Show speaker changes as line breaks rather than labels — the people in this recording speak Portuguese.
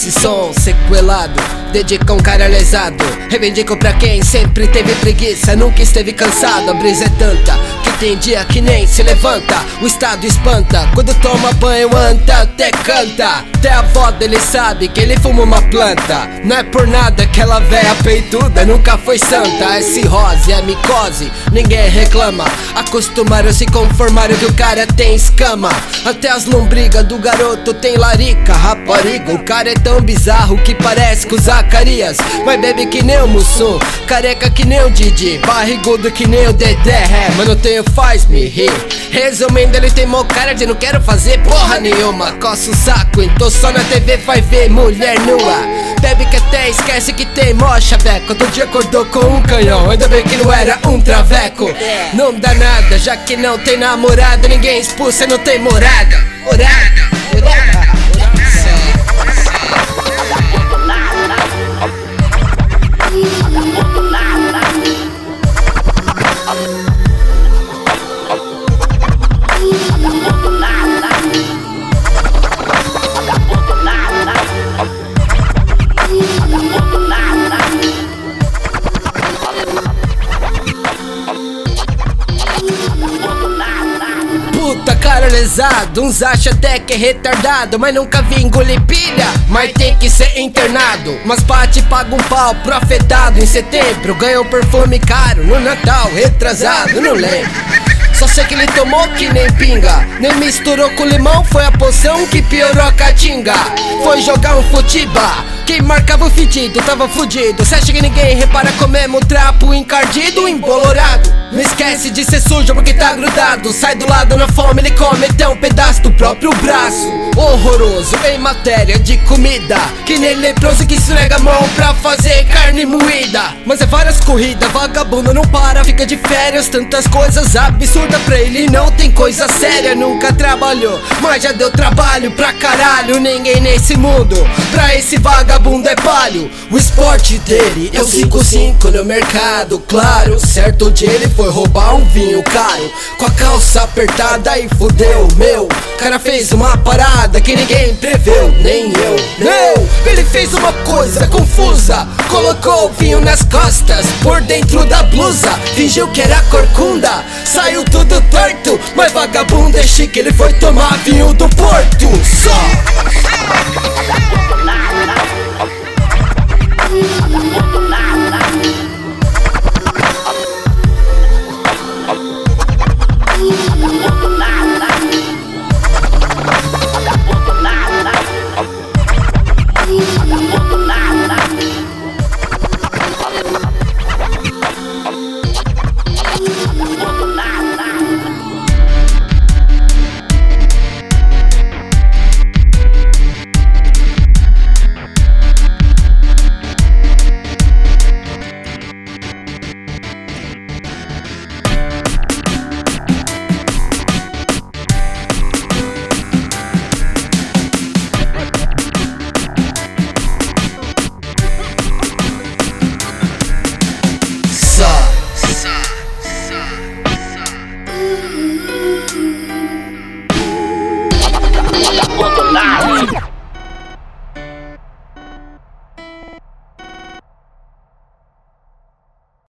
Esse som sequelado dedica um cara lesado. Reivindico pra quem sempre teve preguiça, nunca esteve cansado. A brisa é tanta que tem dia que nem se levanta. O estado espanta, quando toma banho anda, até canta. Até a avó dele sabe que ele fuma uma planta. Não é por nada que aquela véia peituda nunca foi santa. É cirrose, é micose, ninguém reclama. Acostumaram, se conformaram que o cara tem escama. Até as lombrigas do garoto tem larica, rapariga. O cara é tão bizarro que parece com o Zacarias. Mas bebe que nem o Mussum, careca que nem o Didi, barrigudo que nem o Dedé. Mas não tenho, faz-me rir. Resumindo, ele tem mó cara de não quero fazer porra nenhuma. Coça o saco, então só na TV vai ver mulher nua. Bebe que até esquece que tem mó chaveco. Todo dia acordou com um canhão, ainda bem que não era um traveco. Não dá nada, já que não tem namorada. Ninguém expulsa, não tem morada. Morada. Puta cara lesado, uns acham até que é retardado, mas nunca vi engolir pilha, mas tem que ser internado. Mas Pati paga um pau pro afetado. Em setembro ganhou perfume caro, no Natal retrasado, não lembro. Só sei que ele tomou que nem pinga, nem misturou com limão, foi a poção que piorou a caatinga. Foi jogar um futiba, quem marcava o fedido tava fudido. Cê acha que ninguém repara com mesmo trapo encardido, embolorado. Não esquece de ser sujo porque tá grudado. Sai do lado na fome, ele come até um pedaço do próprio braço. Horroroso em matéria de comida, que nem leproso que esfrega a mão pra fazer carne moída. Mas é várias corridas, vagabundo não para, fica de férias. Tantas coisas absurdas pra ele, não tem coisa séria. Nunca trabalhou, mas já deu trabalho pra caralho. Ninguém nesse mundo, pra esse vagabundo é palho. O esporte dele é o 5-5 no mercado, claro. Certo dia ele foi roubar um vinho caro, com a calça apertada e fudeu. Meu, cara fez uma parada que ninguém preveu, nem eu. Não, ele fez uma coisa confusa, colocou o vinho nas costas, por dentro da blusa, fingiu que era corcunda. Saiu tudo torto, mas vagabundo é chique, ele foi tomar vinho do Porto. Só